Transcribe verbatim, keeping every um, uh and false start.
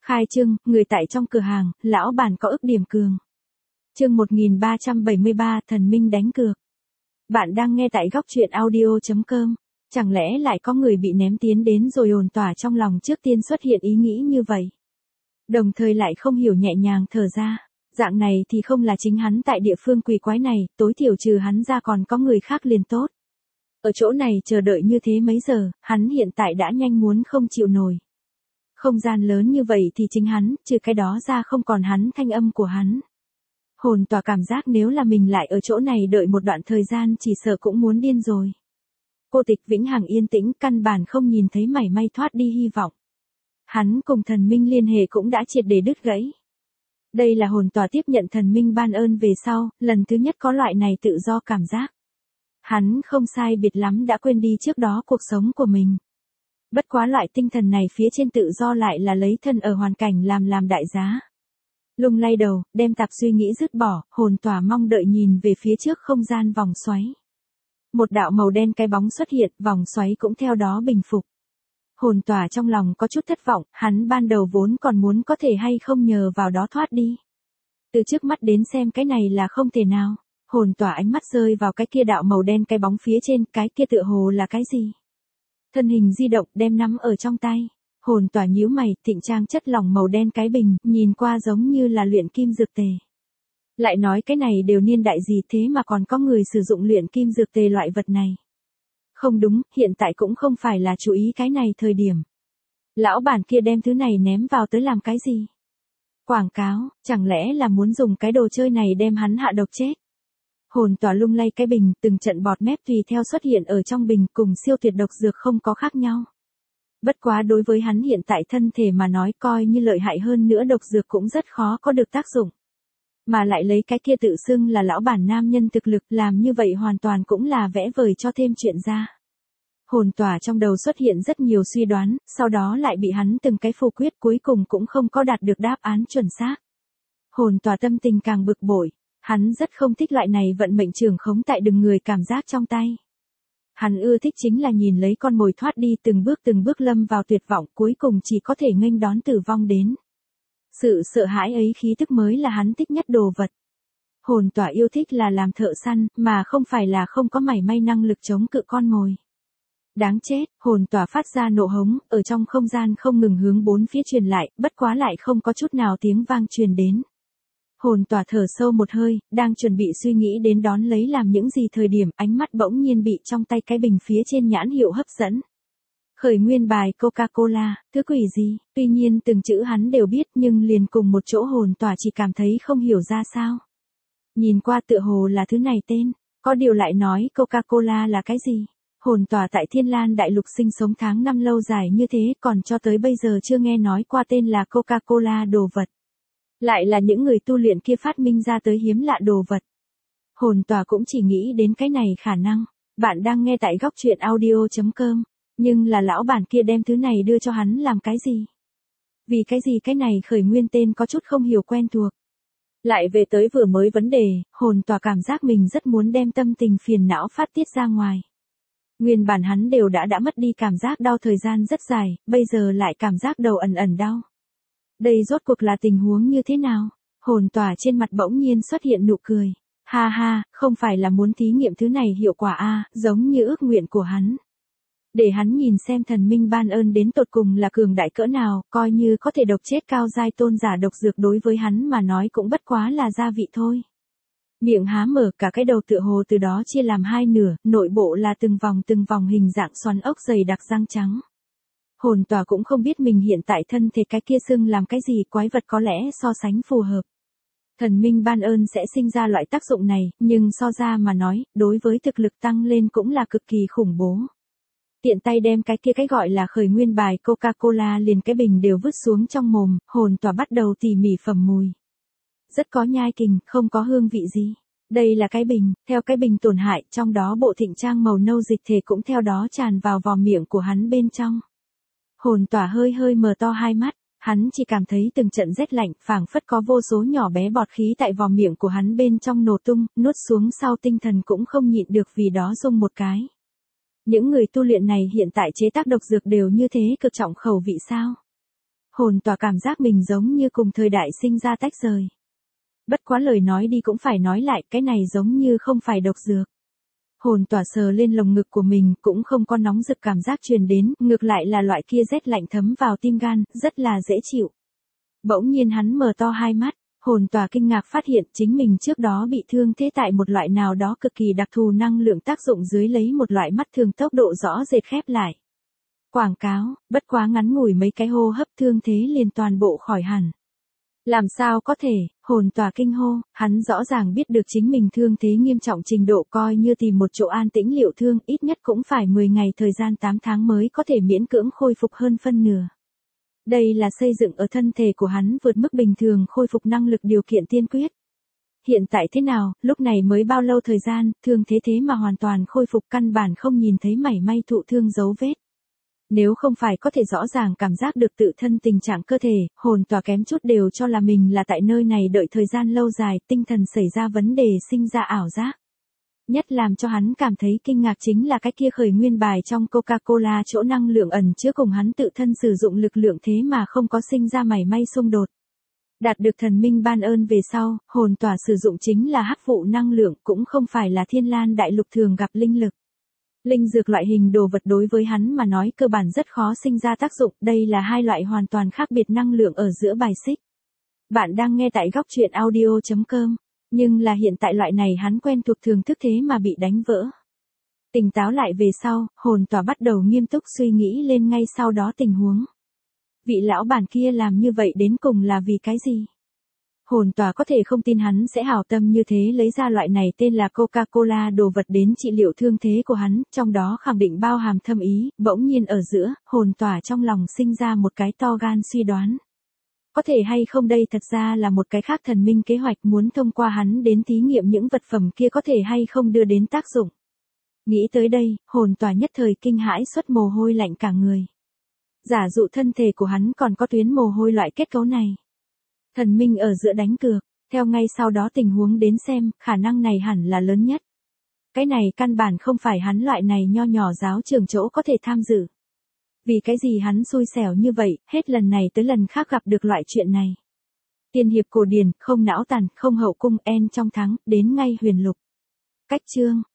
Khai trương, người tại trong cửa hàng, lão bản có ức điểm cường. Chương một nghìn ba trăm bảy mươi ba, thần minh đánh cược. Bạn đang nghe tại góc truyện audio chấm com. Chẳng lẽ lại có người bị ném tiến đến rồi ồn tỏa trong lòng trước tiên xuất hiện ý nghĩ như vậy. Đồng thời lại không hiểu nhẹ nhàng thở ra. Dạng này thì không là chính hắn tại địa phương quỷ quái này, tối thiểu trừ hắn ra còn có người khác liền tốt. Ở chỗ này chờ đợi như thế mấy giờ, hắn hiện tại đã nhanh muốn không chịu nổi. Không gian lớn như vậy thì chính hắn, trừ cái đó ra không còn hắn thanh âm của hắn. Hồn tỏa cảm giác nếu là mình lại ở chỗ này đợi một đoạn thời gian chỉ sợ cũng muốn điên rồi. Cô tịch vĩnh hằng yên tĩnh căn bản không nhìn thấy mảy may thoát đi hy vọng. Hắn cùng thần minh liên hệ cũng đã triệt để đứt gãy. Đây là hồn tỏa tiếp nhận thần minh ban ơn về sau, lần thứ nhất có loại này tự do cảm giác. Hắn không sai biệt lắm đã quên đi trước đó cuộc sống của mình. Bất quá loại tinh thần này phía trên tự do lại là lấy thân ở hoàn cảnh làm làm đại giá. Lung lay đầu, đem tạp suy nghĩ dứt bỏ, hồn tỏa mong đợi nhìn về phía trước không gian vòng xoáy. Một đạo màu đen cái bóng xuất hiện, vòng xoáy cũng theo đó bình phục. Hồn tỏa trong lòng có chút thất vọng, hắn ban đầu vốn còn muốn có thể hay không nhờ vào đó thoát đi. Từ trước mắt đến xem cái này là không thể nào. Hồn tỏa ánh mắt rơi vào cái kia đạo màu đen cái bóng phía trên, cái kia tựa hồ là cái gì? Thân hình di động đem nắm ở trong tay. Hồn tỏa nhíu mày, thịnh trang chất lỏng màu đen cái bình, nhìn qua giống như là luyện kim dược tề. Lại nói cái này đều niên đại gì thế mà còn có người sử dụng luyện kim dược tề loại vật này. Không đúng, hiện tại cũng không phải là chú ý cái này thời điểm. Lão bản kia đem thứ này ném vào tới làm cái gì? Quảng cáo, chẳng lẽ là muốn dùng cái đồ chơi này đem hắn hạ độc chết? Hồn tỏa lung lay cái bình, từng trận bọt mép tùy theo xuất hiện ở trong bình cùng siêu tuyệt độc dược không có khác nhau. Bất quá đối với hắn hiện tại thân thể mà nói coi như lợi hại hơn nữa độc dược cũng rất khó có được tác dụng. Mà lại lấy cái kia tự xưng là lão bản nam nhân thực lực làm như vậy hoàn toàn cũng là vẽ vời cho thêm chuyện ra. Hồn tỏa trong đầu xuất hiện rất nhiều suy đoán, sau đó lại bị hắn từng cái phù quyết cuối cùng cũng không có đạt được đáp án chuẩn xác. Hồn tỏa tâm tình càng bực bội. Hắn rất không thích loại này vận mệnh trường khống tại từng người cảm giác trong tay. Hắn ưa thích chính là nhìn lấy con mồi thoát đi từng bước từng bước lâm vào tuyệt vọng cuối cùng chỉ có thể nghênh đón tử vong đến. Sự sợ hãi ấy khí tức mới là hắn thích nhất đồ vật. Hồn tỏa yêu thích là làm thợ săn mà không phải là không có mảy may năng lực chống cự con mồi. Đáng chết, hồn tỏa phát ra nộ hống, ở trong không gian không ngừng hướng bốn phía truyền lại, bất quá lại không có chút nào tiếng vang truyền đến. Hồn tỏa thở sâu một hơi, đang chuẩn bị suy nghĩ đến đón lấy làm những gì thời điểm ánh mắt bỗng nhiên bị trong tay cái bình phía trên nhãn hiệu hấp dẫn. Khởi nguyên bài Coca-Cola, thứ quỷ gì, tuy nhiên từng chữ hắn đều biết nhưng liền cùng một chỗ hồn tỏa chỉ cảm thấy không hiểu ra sao. Nhìn qua tựa hồ là thứ này tên, có điều lại nói Coca-Cola là cái gì. Hồn tỏa tại Thiên Lan Đại Lục sinh sống tháng năm lâu dài như thế còn cho tới bây giờ chưa nghe nói qua tên là Coca-Cola đồ vật. Lại là những người tu luyện kia phát minh ra tới hiếm lạ đồ vật. Hồn tỏa cũng chỉ nghĩ đến cái này khả năng. Bạn đang nghe tại góc truyện audio chấm com. Nhưng là lão bản kia đem thứ này đưa cho hắn làm cái gì? Vì cái gì cái này khởi nguyên tên có chút không hiểu quen thuộc. Lại về tới vừa mới vấn đề, hồn tỏa cảm giác mình rất muốn đem tâm tình phiền não phát tiết ra ngoài. Nguyên bản hắn đều đã đã mất đi cảm giác đau thời gian rất dài, bây giờ lại cảm giác đầu ẩn ẩn đau. Đây rốt cuộc là tình huống như thế nào? Hồn tỏa trên mặt bỗng nhiên xuất hiện nụ cười. Ha ha, không phải là muốn thí nghiệm thứ này hiệu quả a, giống như ước nguyện của hắn. Để hắn nhìn xem thần minh ban ơn đến tột cùng là cường đại cỡ nào, coi như có thể độc chết cao giai tôn giả độc dược đối với hắn mà nói cũng bất quá là gia vị thôi. Miệng há mở cả cái đầu tựa hồ từ đó chia làm hai nửa, nội bộ là từng vòng từng vòng hình dạng xoắn ốc dày đặc răng trắng. Hồn tỏa cũng không biết mình hiện tại thân thể cái kia xưng làm cái gì quái vật có lẽ so sánh phù hợp. Thần minh ban ơn sẽ sinh ra loại tác dụng này, nhưng so ra mà nói, đối với thực lực tăng lên cũng là cực kỳ khủng bố. Tiện tay đem cái kia cái gọi là khởi nguyên bài Coca-Cola liền cái bình đều vứt xuống trong mồm, hồn tỏa bắt đầu tỉ mỉ phẩm mùi. Rất có nhai kình, không có hương vị gì. Đây là cái bình, theo cái bình tổn hại, trong đó bộ thịnh trang màu nâu dịch thể cũng theo đó tràn vào vòm miệng của hắn bên trong. Hồn tỏa hơi hơi mở to hai mắt, hắn chỉ cảm thấy từng trận rét lạnh, phảng phất có vô số nhỏ bé bọt khí tại vòm miệng của hắn bên trong nổ tung, nuốt xuống sau tinh thần cũng không nhịn được vì đó rung một cái. Những người tu luyện này hiện tại chế tác độc dược đều như thế cực trọng khẩu vị sao? Hồn tỏa cảm giác mình giống như cùng thời đại sinh ra tách rời. Bất quá lời nói đi cũng phải nói lại, cái này giống như không phải độc dược. Hồn tỏa sờ lên lồng ngực của mình, cũng không có nóng rực cảm giác truyền đến, ngược lại là loại kia rét lạnh thấm vào tim gan, rất là dễ chịu. Bỗng nhiên hắn mở to hai mắt, hồn tỏa kinh ngạc phát hiện chính mình trước đó bị thương thế tại một loại nào đó cực kỳ đặc thù năng lượng tác dụng dưới lấy một loại mắt thường tốc độ rõ rệt khép lại. Quảng cáo, bất quá ngắn ngủi mấy cái hô hấp thương thế liền toàn bộ khỏi hẳn. Làm sao có thể, hồn tỏa kinh hô, hắn rõ ràng biết được chính mình thương thế nghiêm trọng trình độ coi như tìm một chỗ an tĩnh liệu thương ít nhất cũng phải mười ngày thời gian tám tháng mới có thể miễn cưỡng khôi phục hơn phân nửa. Đây là xây dựng ở thân thể của hắn vượt mức bình thường khôi phục năng lực điều kiện tiên quyết. Hiện tại thế nào, lúc này mới bao lâu thời gian, thương thế thế mà hoàn toàn khôi phục căn bản không nhìn thấy mảy may thụ thương dấu vết. Nếu không phải có thể rõ ràng cảm giác được tự thân tình trạng cơ thể, hồn tỏa kém chút đều cho là mình là tại nơi này đợi thời gian lâu dài, tinh thần xảy ra vấn đề sinh ra ảo giác. Nhất làm cho hắn cảm thấy kinh ngạc chính là cái kia khởi nguyên bài trong Coca-Cola chỗ năng lượng ẩn chứa cùng hắn tự thân sử dụng lực lượng thế mà không có sinh ra mảy may xung đột. Đạt được thần minh ban ơn về sau, hồn tỏa sử dụng chính là hắc vụ năng lượng cũng không phải là thiên lan đại lục thường gặp linh lực. Linh dược loại hình đồ vật đối với hắn mà nói cơ bản rất khó sinh ra tác dụng, đây là hai loại hoàn toàn khác biệt năng lượng ở giữa bài xích. Bạn đang nghe tại góc truyện audio chấm com, nhưng là hiện tại loại này hắn quen thuộc thường thức thế mà bị đánh vỡ. Tỉnh táo lại về sau, hồn tỏa bắt đầu nghiêm túc suy nghĩ lên ngay sau đó tình huống. Vị lão bản kia làm như vậy đến cùng là vì cái gì? Hồn tỏa có thể không tin hắn sẽ hảo tâm như thế lấy ra loại này tên là Coca-Cola đồ vật đến trị liệu thương thế của hắn, trong đó khẳng định bao hàm thâm ý, bỗng nhiên ở giữa, hồn tỏa trong lòng sinh ra một cái to gan suy đoán. Có thể hay không đây thật ra là một cái khác thần minh kế hoạch muốn thông qua hắn đến thí nghiệm những vật phẩm kia có thể hay không đưa đến tác dụng. Nghĩ tới đây, hồn tỏa nhất thời kinh hãi xuất mồ hôi lạnh cả người. Giả dụ thân thể của hắn còn có tuyến mồ hôi loại kết cấu này. Thần minh ở giữa đánh cược, theo ngay sau đó tình huống đến xem, khả năng này hẳn là lớn nhất. Cái này căn bản không phải hắn loại này nho nhỏ giáo trường chỗ có thể tham dự. Vì cái gì hắn xui xẻo như vậy, hết lần này tới lần khác gặp được loại chuyện này. Tiên hiệp cổ điển, không não tàn, không hậu cung, en trong thắng, đến ngay huyền lục. Cách chương,